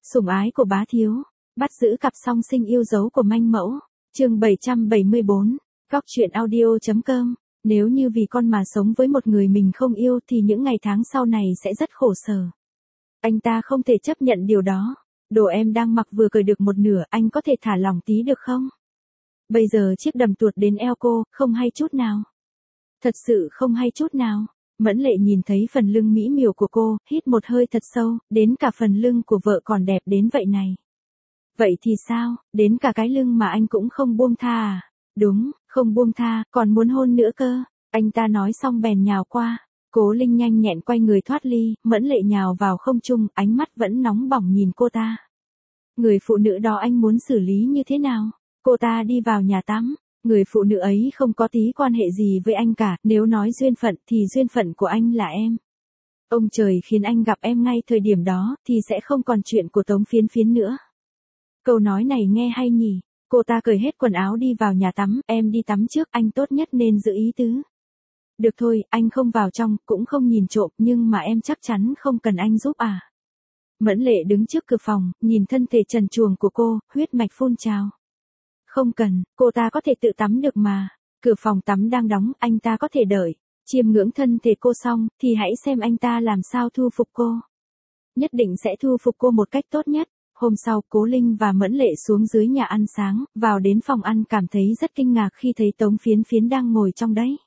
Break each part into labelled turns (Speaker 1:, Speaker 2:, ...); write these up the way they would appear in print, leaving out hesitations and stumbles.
Speaker 1: Sủng ái của bá thiếu, bắt giữ cặp song sinh yêu dấu của manh mẫu. Chương 774, Góc truyện audio.com. Nếu như vì con mà sống với một người mình không yêu thì những ngày tháng sau này sẽ rất khổ sở. Anh ta không thể chấp nhận điều đó. Đồ em đang mặc vừa cởi được một nửa, anh có thể thả lỏng tí được không? Bây giờ chiếc đầm tuột đến eo cô, không hay chút nào. Thật sự không hay chút nào. Mẫn Lệ nhìn thấy phần lưng mỹ miều của cô, hít một hơi thật sâu, đến cả phần lưng của vợ còn đẹp đến vậy này. Vậy thì sao, đến cả cái lưng mà anh cũng không buông tha à? Đúng, không buông tha, còn muốn hôn nữa cơ. Anh ta nói xong bèn nhào qua. Cố Linh nhanh nhẹn quay người thoát ly, Mẫn Lệ nhào vào không trung, ánh mắt vẫn nóng bỏng nhìn cô ta. Người phụ nữ đó anh muốn xử lý như thế nào? Cô ta đi vào nhà tắm. Người phụ nữ ấy không có tí quan hệ gì với anh cả, nếu nói duyên phận thì duyên phận của anh là em. Ông trời khiến anh gặp em ngay thời điểm đó, thì sẽ không còn chuyện của Tống Phiến Phiến nữa. Câu nói này nghe hay nhỉ? Cô ta cởi hết quần áo đi vào nhà tắm, em đi tắm trước, anh tốt nhất nên giữ ý tứ. Được thôi, anh không vào trong, cũng không nhìn trộm, nhưng mà em chắc chắn không cần anh giúp à? Mẫn Lệ đứng trước cửa phòng, nhìn thân thể trần truồng của cô, huyết mạch phun trào. Không cần, cô ta có thể tự tắm được mà. Cửa phòng tắm đang đóng, anh ta có thể đợi. Chiêm ngưỡng thân thể cô xong, thì hãy xem anh ta làm sao thu phục cô. Nhất định sẽ thu phục cô một cách tốt nhất. Hôm sau, Cố Linh và Mẫn Lệ xuống dưới nhà ăn sáng, vào đến phòng ăn cảm thấy rất kinh ngạc khi thấy Tống Phiến Phiến đang ngồi trong đấy.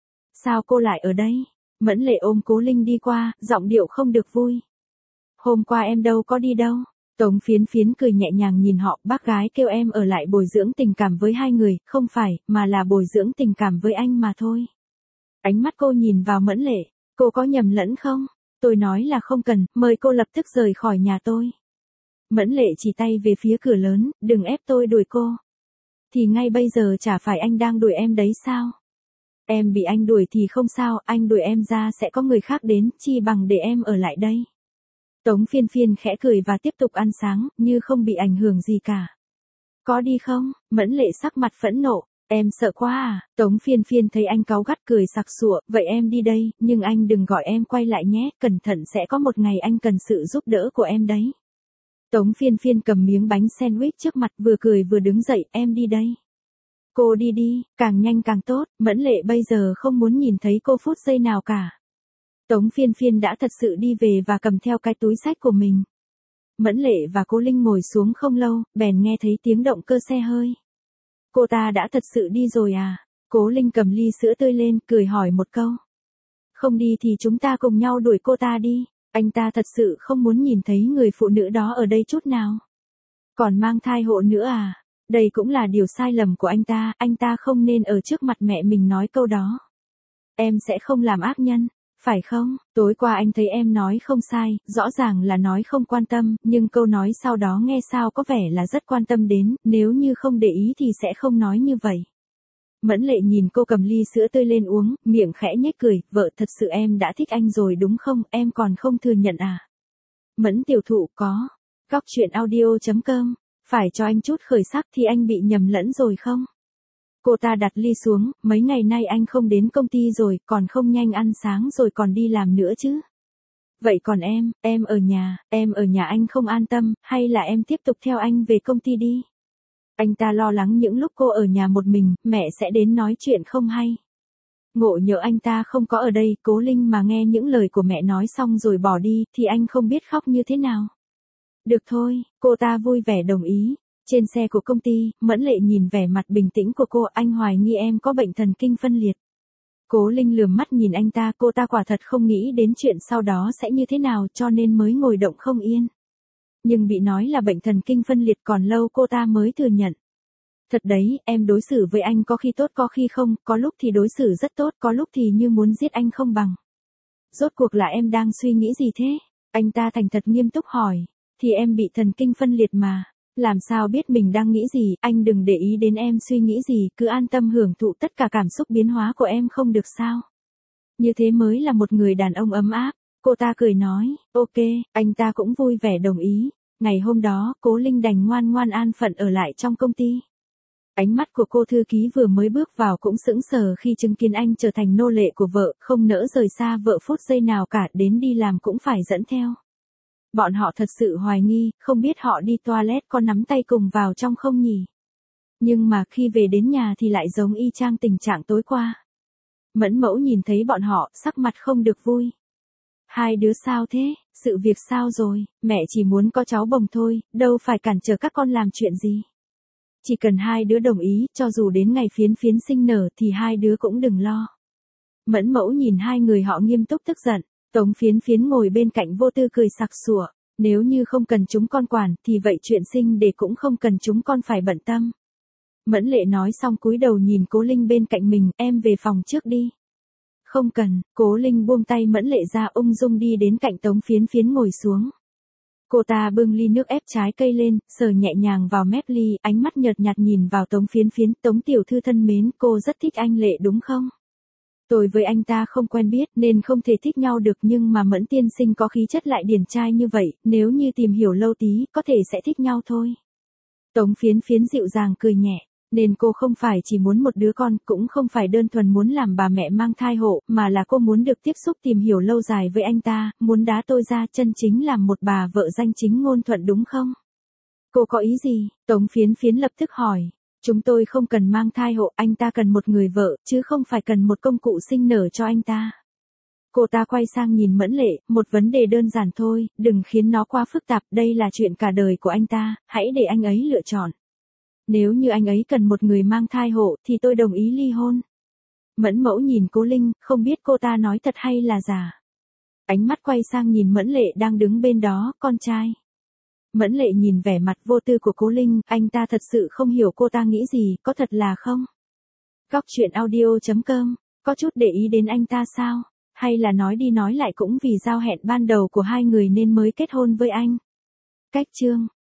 Speaker 1: Sao cô lại ở đây? Mẫn Lệ ôm Cố Linh đi qua, giọng điệu không được vui. Hôm qua em đâu có đi đâu. Tống Phiến Phiến cười nhẹ nhàng nhìn họ, bác gái kêu em ở lại bồi dưỡng tình cảm với hai người, không phải, mà là bồi dưỡng tình cảm với anh mà thôi. Ánh mắt cô nhìn vào Mẫn Lệ, cô có nhầm lẫn không? Tôi nói là không cần, mời cô lập tức rời khỏi nhà tôi. Mẫn Lệ chỉ tay về phía cửa lớn, đừng ép tôi đuổi cô. Thì ngay bây giờ chả phải anh đang đuổi em đấy sao? Em bị anh đuổi thì không sao, anh đuổi em ra sẽ có người khác đến, chi bằng để em ở lại đây. Tống Phiên Phiên khẽ cười và tiếp tục ăn sáng, như không bị ảnh hưởng gì cả. Có đi không? Mẫn Lệ sắc mặt phẫn nộ, em sợ quá à? Tống Phiên Phiên thấy anh cáu gắt cười sặc sụa, vậy em đi đây, nhưng anh đừng gọi em quay lại nhé, cẩn thận sẽ có một ngày anh cần sự giúp đỡ của em đấy. Tống Phiên Phiên cầm miếng bánh sandwich trước mặt vừa cười vừa đứng dậy, em đi đây. Cô đi đi, càng nhanh càng tốt, Mẫn Lệ bây giờ không muốn nhìn thấy cô phút giây nào cả. Tống Phiên Phiên đã thật sự đi về và cầm theo cái túi xách của mình. Mẫn Lệ và Cố Linh ngồi xuống không lâu, bèn nghe thấy tiếng động cơ xe hơi. Cô ta đã thật sự đi rồi à? Cố Linh cầm ly sữa tươi lên, cười hỏi một câu. Không đi thì chúng ta cùng nhau đuổi cô ta đi. Anh ta thật sự không muốn nhìn thấy người phụ nữ đó ở đây chút nào. Còn mang thai hộ nữa à? Đây cũng là điều sai lầm của anh ta không nên ở trước mặt mẹ mình nói câu đó. Em sẽ không làm ác nhân, phải không? Tối qua anh thấy em nói không sai, rõ ràng là nói không quan tâm, nhưng câu nói sau đó nghe sao có vẻ là rất quan tâm đến, nếu như không để ý thì sẽ không nói như vậy. Mẫn Lệ nhìn cô cầm ly sữa tươi lên uống, miệng khẽ nhếch cười, vợ thật sự em đã thích anh rồi đúng không, em còn không thừa nhận à? Mẫn tiểu thụ có. Góc truyện audio.com. Phải cho anh chút khởi sắc thì anh bị nhầm lẫn rồi không? Cô ta đặt ly xuống, mấy ngày nay anh không đến công ty rồi, còn không nhanh ăn sáng rồi còn đi làm nữa chứ. Vậy còn em ở nhà anh không an tâm, hay là em tiếp tục theo anh về công ty đi? Anh ta lo lắng những lúc cô ở nhà một mình, mẹ sẽ đến nói chuyện không hay. Ngộ nhỡ anh ta không có ở đây, Cố Linh mà nghe những lời của mẹ nói xong rồi bỏ đi, thì anh không biết khóc như thế nào. Được thôi, cô ta vui vẻ đồng ý. Trên xe của công ty, Mẫn Lệ nhìn vẻ mặt bình tĩnh của cô, anh hoài nghi em có bệnh thần kinh phân liệt. Cố Linh lườm mắt nhìn anh ta, cô ta quả thật không nghĩ đến chuyện sau đó sẽ như thế nào cho nên mới ngồi động không yên. Nhưng bị nói là bệnh thần kinh phân liệt còn lâu cô ta mới thừa nhận. Thật đấy, em đối xử với anh có khi tốt có khi không, có lúc thì đối xử rất tốt, có lúc thì như muốn giết anh không bằng. Rốt cuộc là em đang suy nghĩ gì thế? Anh ta thành thật nghiêm túc hỏi. Thì em bị thần kinh phân liệt mà. Làm sao biết mình đang nghĩ gì, anh đừng để ý đến em suy nghĩ gì, cứ an tâm hưởng thụ tất cả cảm xúc biến hóa của em không được sao? Như thế mới là một người đàn ông ấm áp. Cô ta cười nói, ok, anh ta cũng vui vẻ đồng ý. Ngày hôm đó, Cố Linh đành ngoan ngoan an phận ở lại trong công ty. Ánh mắt của cô thư ký vừa mới bước vào cũng sững sờ khi chứng kiến anh trở thành nô lệ của vợ, không nỡ rời xa vợ phút giây nào cả, đến đi làm cũng phải dẫn theo. Bọn họ thật sự hoài nghi, không biết họ đi toilet có nắm tay cùng vào trong không nhỉ? Nhưng mà khi về đến nhà thì lại giống y chang tình trạng tối qua. Mẫn Mẫu nhìn thấy bọn họ, sắc mặt không được vui. Hai đứa sao thế, sự việc sao rồi, mẹ chỉ muốn có cháu bồng thôi, đâu phải cản trở các con làm chuyện gì. Chỉ cần hai đứa đồng ý, cho dù đến ngày Phiến Phiến sinh nở thì hai đứa cũng đừng lo. Mẫn Mẫu nhìn hai người họ nghiêm túc tức giận, Tống Phiến Phiến ngồi bên cạnh vô tư cười sặc sủa, nếu như không cần chúng con quản thì vậy chuyện sinh để cũng không cần chúng con phải bận tâm. Mẫn Lệ nói xong cúi đầu nhìn Cố Linh bên cạnh mình, em về phòng trước đi. Không cần, Cố Linh buông tay Mẫn Lệ ra ung dung đi đến cạnh Tống Phiến Phiến ngồi xuống. Cô ta bưng ly nước ép trái cây lên, sờ nhẹ nhàng vào mép ly, ánh mắt nhợt nhạt nhìn vào Tống Phiến Phiến, Tống tiểu thư thân mến, cô rất thích anh Lệ đúng không? Tôi với anh ta không quen biết nên không thể thích nhau được nhưng mà Mẫn tiên sinh có khí chất lại điển trai như vậy, nếu như tìm hiểu lâu tí, có thể sẽ thích nhau thôi. Tống Phiến Phiến dịu dàng cười nhẹ. Nên cô không phải chỉ muốn một đứa con, cũng không phải đơn thuần muốn làm bà mẹ mang thai hộ, mà là cô muốn được tiếp xúc tìm hiểu lâu dài với anh ta, muốn đá tôi ra chân chính làm một bà vợ danh chính ngôn thuận đúng không? Cô có ý gì? Tống Phiến Phiến lập tức hỏi. Chúng tôi không cần mang thai hộ, anh ta cần một người vợ, chứ không phải cần một công cụ sinh nở cho anh ta. Cô ta quay sang nhìn Mẫn Lệ, một vấn đề đơn giản thôi, đừng khiến nó quá phức tạp, đây là chuyện cả đời của anh ta, hãy để anh ấy lựa chọn. Nếu như anh ấy cần một người mang thai hộ thì tôi đồng ý ly hôn. Mẫn Mẫu nhìn Cố Linh, không biết cô ta nói thật hay là giả. Ánh mắt quay sang nhìn Mẫn Lệ đang đứng bên đó, con trai. Mẫn Lệ nhìn vẻ mặt vô tư của Cố Linh, anh ta thật sự không hiểu cô ta nghĩ gì, có thật là không? Cóc truyện audio.com, có chút để ý đến anh ta sao? Hay là nói đi nói lại cũng vì giao hẹn ban đầu của hai người nên mới kết hôn với anh? Cách chương